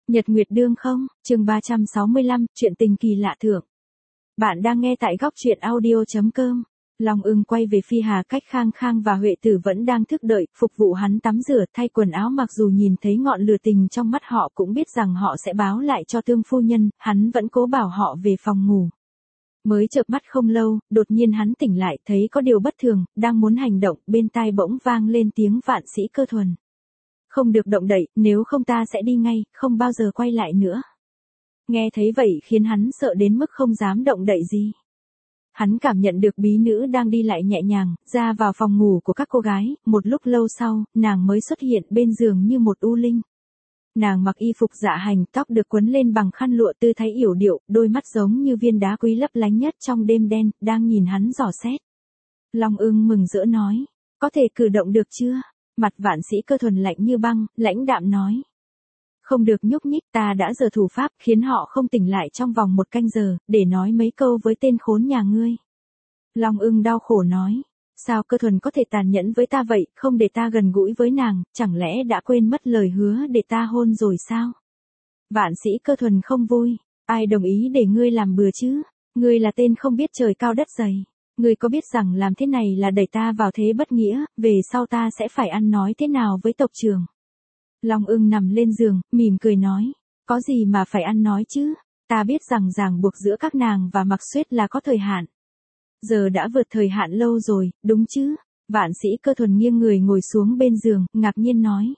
Nhật Nguyệt Đương không, chương 365, chuyện tình kỳ lạ thượng. Bạn đang nghe tại góc truyện audio.com. Long Ưng quay về Phi Hà cách Khang Khang và Huệ Tử vẫn đang thức đợi, phục vụ hắn tắm rửa thay quần áo, mặc dù nhìn thấy ngọn lửa tình trong mắt họ cũng biết rằng họ sẽ báo lại cho Tương phu nhân, hắn vẫn cố bảo họ về phòng ngủ. Mới chợp mắt không lâu, đột nhiên hắn tỉnh lại, thấy có điều bất thường, đang muốn hành động, bên tai bỗng vang lên tiếng Vạn Sĩ Cơ Thuần. Không được động đậy, nếu không ta sẽ đi ngay, không bao giờ quay lại nữa. Nghe thấy vậy khiến hắn sợ đến mức không dám động đậy gì. Hắn cảm nhận được bí nữ đang đi lại nhẹ nhàng, ra vào phòng ngủ của các cô gái, một lúc lâu sau, nàng mới xuất hiện bên giường như một u linh. Nàng mặc y phục dạ hành, tóc được quấn lên bằng khăn lụa, tư thái yểu điệu, đôi mắt giống như viên đá quý lấp lánh nhất trong đêm đen, đang nhìn hắn dò xét. Long Ưng mừng rỡ nói, có thể cử động được chưa? Mặt Vạn Sĩ Cơ Thuần lạnh như băng, lãnh đạm nói. Không được nhúc nhích, ta đã giở thủ pháp khiến họ không tỉnh lại trong vòng 1 canh giờ, để nói mấy câu với tên khốn nhà ngươi. Long Ưng đau khổ nói, sao Cơ Thuần có thể tàn nhẫn với ta vậy, không để ta gần gũi với nàng, chẳng lẽ đã quên mất lời hứa để ta hôn rồi sao? Vạn Sĩ Cơ Thuần không vui, ai đồng ý để ngươi làm bừa chứ? Ngươi là tên không biết trời cao đất dày. Ngươi có biết rằng làm thế này là đẩy ta vào thế bất nghĩa, về sau ta sẽ phải ăn nói thế nào với tộc trưởng? Long Ưng nằm lên giường, mỉm cười nói, có gì mà phải ăn nói chứ, ta biết rằng ràng buộc giữa các nàng và Mặc Xuyết là có thời hạn. Giờ đã vượt thời hạn lâu rồi, đúng chứ? Vạn Sĩ Cơ Thuần nghiêng người ngồi xuống bên giường, ngạc nhiên nói.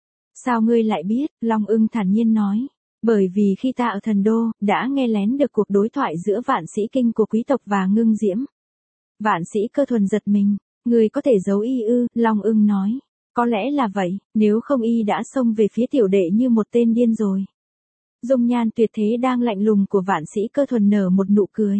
Sao ngươi lại biết? Long Ưng thản nhiên nói. Bởi vì khi ta ở Thần Đô, đã nghe lén được cuộc đối thoại giữa Vạn Sĩ Kinh của quý tộc và Ngưng Diễm. Vạn Sĩ Cơ Thuần giật mình, ngươi có thể giấu y ư? Long Ưng nói. Có lẽ là vậy, nếu không y đã xông về phía tiểu đệ như một tên điên rồi. Dung nhan tuyệt thế đang lạnh lùng của Vạn Sĩ Cơ Thuần nở một nụ cười.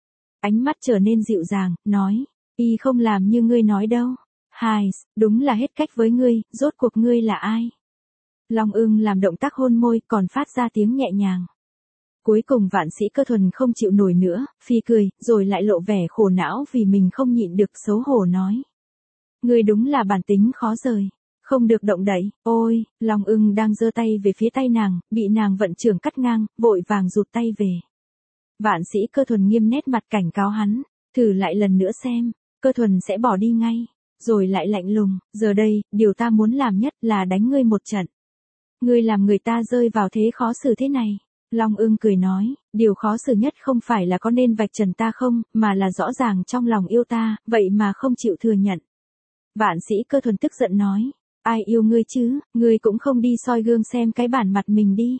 Ánh mắt trở nên dịu dàng, nói, y không làm như ngươi nói đâu. Hai, đúng là hết cách với ngươi, rốt cuộc ngươi là ai? Long Ưng làm động tác hôn môi, còn phát ra tiếng nhẹ nhàng. Cuối cùng Vạn Sĩ Cơ Thuần không chịu nổi nữa, phì cười, rồi lại lộ vẻ khổ não vì mình không nhịn được, xấu hổ nói. Ngươi đúng là bản tính khó rời, không được động đậy. Ôi, Long Ưng đang giơ tay về phía tay nàng, bị nàng vận trưởng cắt ngang, vội vàng rụt tay về. Vạn Sĩ Cơ Thuần nghiêm nét mặt cảnh cáo hắn, thử lại lần nữa xem, Cơ Thuần sẽ bỏ đi ngay. Rồi lại lạnh lùng, giờ đây, điều ta muốn làm nhất là đánh ngươi một trận. Ngươi làm người ta rơi vào thế khó xử thế này. Long Ưng cười nói, điều khó xử nhất không phải là có nên vạch trần ta không, mà là rõ ràng trong lòng yêu ta, vậy mà không chịu thừa nhận. Vạn Sĩ Cơ Thuần tức giận nói, ai yêu ngươi chứ, ngươi cũng không đi soi gương xem cái bản mặt mình đi.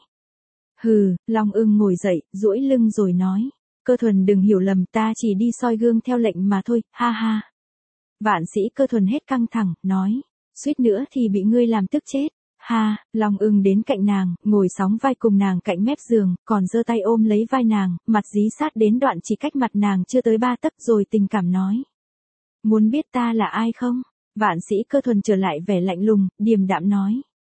Hừ, Long Ưng ngồi dậy, duỗi lưng rồi nói, Cơ Thuần đừng hiểu lầm, ta chỉ đi soi gương theo lệnh mà thôi, ha ha. Vạn Sĩ Cơ Thuần hết căng thẳng, nói, suýt nữa thì bị ngươi làm tức chết. Ha, Long Ưng đến cạnh nàng, ngồi sóng vai cùng nàng cạnh mép giường, còn giơ tay ôm lấy vai nàng, mặt dí sát đến đoạn chỉ cách mặt nàng chưa tới 3 tấc, rồi tình cảm nói. Muốn biết ta là ai không? Vạn Sĩ Cơ Thuần trở lại vẻ lạnh lùng, điềm đạm nói.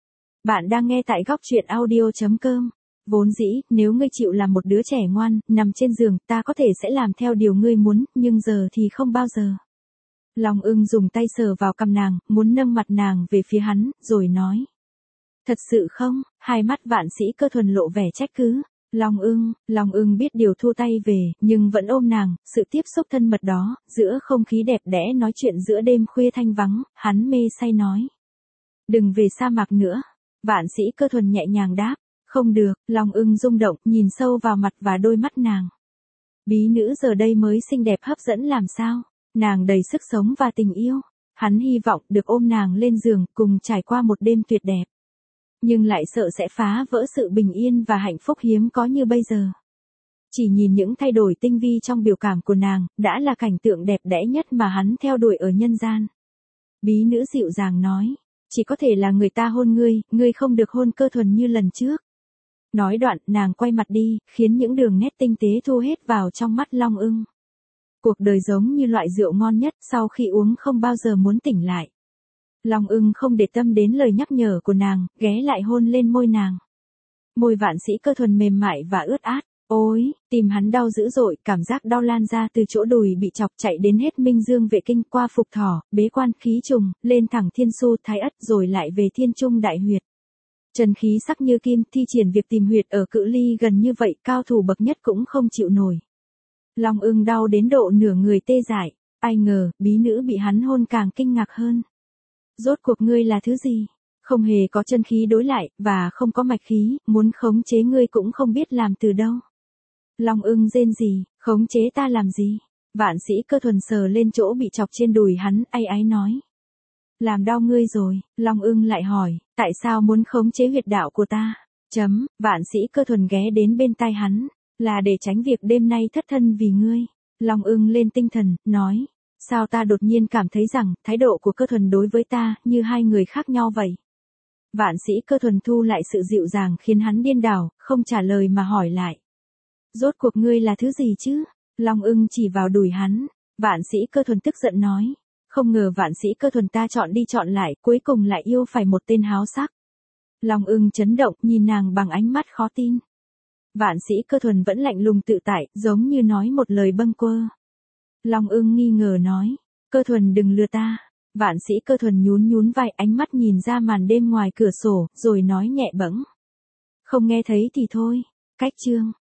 Bạn đang nghe tại góc truyện audio.com. Vốn dĩ, nếu ngươi chịu làm một đứa trẻ ngoan, nằm trên giường, ta có thể sẽ làm theo điều ngươi muốn, nhưng giờ thì không bao giờ. Long Ưng dùng tay sờ vào cằm nàng, muốn nâng mặt nàng về phía hắn, rồi nói. Thật sự không? Hai mắt Vạn Sĩ Cơ Thuần lộ vẻ trách cứ. Long Ưng biết điều thu tay về, nhưng vẫn ôm nàng, sự tiếp xúc thân mật đó, giữa không khí đẹp đẽ nói chuyện giữa đêm khuya thanh vắng, hắn mê say nói. Đừng về sa mạc nữa. Vạn Sĩ Cơ Thuần nhẹ nhàng đáp. Không được, Long Ưng rung động, nhìn sâu vào mặt và đôi mắt nàng. Bí nữ giờ đây mới xinh đẹp hấp dẫn làm sao? Nàng đầy sức sống và tình yêu. Hắn hy vọng được ôm nàng lên giường, cùng trải qua một đêm tuyệt đẹp. Nhưng lại sợ sẽ phá vỡ sự bình yên và hạnh phúc hiếm có như bây giờ. Chỉ nhìn những thay đổi tinh vi trong biểu cảm của nàng, đã là cảnh tượng đẹp đẽ nhất mà hắn theo đuổi ở nhân gian. Bí nữ dịu dàng nói, chỉ có thể là người ta hôn ngươi không được hôn Cơ Thuần như lần trước. Nói đoạn, nàng quay mặt đi, khiến những đường nét tinh tế thu hết vào trong mắt Long Ưng. Cuộc đời giống như loại rượu ngon nhất, sau khi uống không bao giờ muốn tỉnh lại. Long Ưng không để tâm đến lời nhắc nhở của nàng, ghé lại hôn lên môi nàng. Môi Vạn Sĩ Cơ Thuần mềm mại và ướt át. Ôi, tim hắn đau dữ dội, cảm giác đau lan ra từ chỗ đùi bị chọc, chạy đến hết Minh Dương Vệ Kinh, qua Phục Thỏ, Bế Quan, Khí Trùng, lên thẳng Thiên Su, Thái Ất, rồi lại về Thiên Trung Đại Huyệt. Chân khí sắc như kim, thi triển việc tìm huyệt ở cự ly gần như vậy, cao thủ bậc nhất cũng không chịu nổi. Long Ưng đau đến độ nửa người tê dại, ai ngờ, bí nữ bị hắn hôn càng kinh ngạc hơn. Rốt cuộc ngươi là thứ gì? Không hề có chân khí đối lại, và không có mạch khí, muốn khống chế ngươi cũng không biết làm từ đâu. Long Ưng rên rỉ, khống chế ta làm gì? Vạn Sĩ Cơ Thuần sờ lên chỗ bị chọc trên đùi hắn, áy áy nói. Làm đau ngươi rồi, Long Ưng lại hỏi, tại sao muốn khống chế huyệt đạo của ta? Vạn Sĩ Cơ Thuần ghé đến bên tai hắn, là để tránh việc đêm nay thất thân vì ngươi. Long Ưng lên tinh thần, nói, sao ta đột nhiên cảm thấy rằng, thái độ của Cơ Thuần đối với ta, như hai người khác nhau vậy. Vạn Sĩ Cơ Thuần thu lại sự dịu dàng khiến hắn điên đảo, không trả lời mà hỏi lại. Rốt cuộc ngươi là thứ gì chứ? Long Ưng chỉ vào đùi hắn, Vạn Sĩ Cơ Thuần tức giận nói. Không ngờ Vạn Sĩ Cơ Thuần ta chọn đi chọn lại, cuối cùng lại yêu phải một tên háo sắc. Long Ưng chấn động, nhìn nàng bằng ánh mắt khó tin. Vạn Sĩ Cơ Thuần vẫn lạnh lùng tự tại, giống như nói một lời bâng quơ. Long Ưng nghi ngờ nói, Cơ Thuần đừng lừa ta. Vạn Sĩ Cơ Thuần nhún nhún vai, ánh mắt nhìn ra màn đêm ngoài cửa sổ, rồi nói nhẹ bẫng. Không nghe thấy thì thôi. Cách chương